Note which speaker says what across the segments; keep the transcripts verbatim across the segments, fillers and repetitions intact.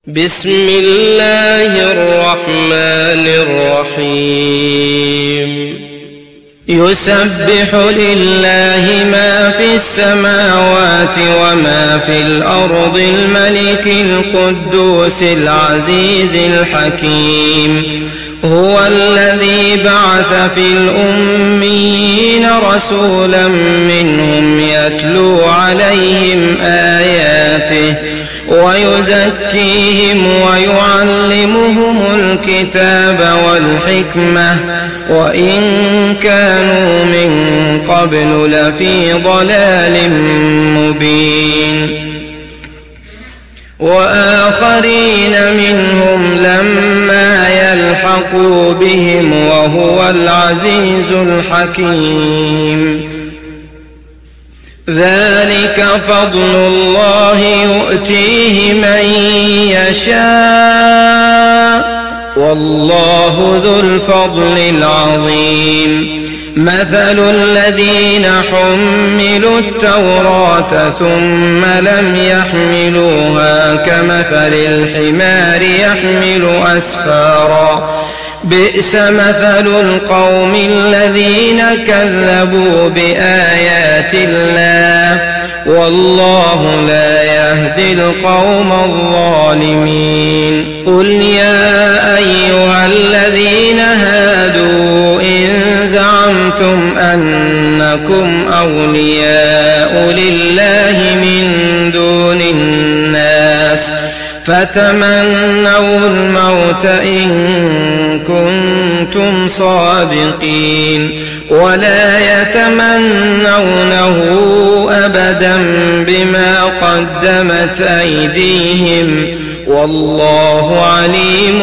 Speaker 1: بسم الله الرحمن الرحيم يسبح لله ما في السماوات وما في الأرض الملك القدوس العزيز الحكيم هو الذي بعث في الأميين رسولا منهم يتلو عليهم آياته ويزكيهم ويعلمهم الكتاب والحكمة وإن كانوا من قبل لفي ضلال مبين وآخرين منهم لما يلحقوا بهم وهو العزيز الحكيم ذلك فضل الله يؤتيه من يشاء والله ذو الفضل العظيم مثل الذين حملوا التوراة ثم لم يحملوها كمثل الحمار يحمل أسفارا بئس مثل القوم الذين كذبوا بآيات الله والله لا يهدي القوم الظالمين قل يا أيها الذين هادوا إن زعمتم أنكم أولياء لله من دون الناس فتمنوا الموت إن كنتم صادقين ولا يتمنونه أبدا بما قدمت أيديهم والله عليم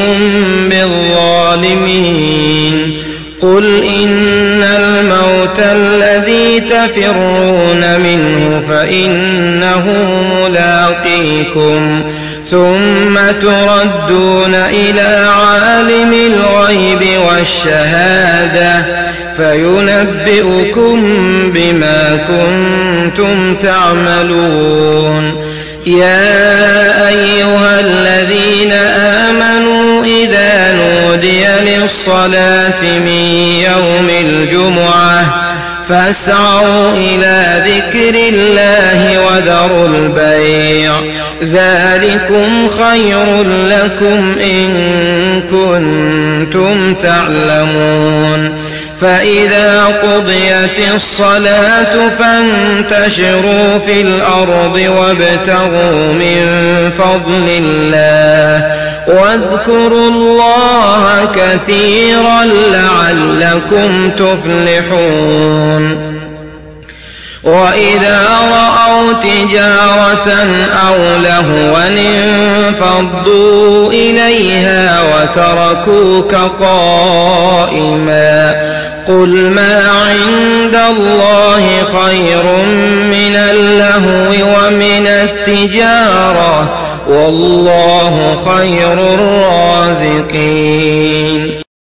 Speaker 1: بالظالمين قل إن الموت الذي تفرون منه فإنه ملاقيكم ثم تردون إلى عالم الغيب والشهادة فينبئكم بما كنتم تعملون يا أيها الذين آمنوا إذا نودي للصلاة من يوم الجمعة فاسعوا إلى ذكر الله وذروا البيع ذلكم خير لكم إن كنتم تعلمون فإذا قضيت الصلاة فانتشروا في الأرض وابتغوا من فضل الله واذكروا الله كثيرا لعلكم تفلحون وإذا رأوا تجارة أو لهوا انفضوا إليها وتركوك قائما قل ما عند الله خير من اللهو ومن التجارة والله خير الرازقين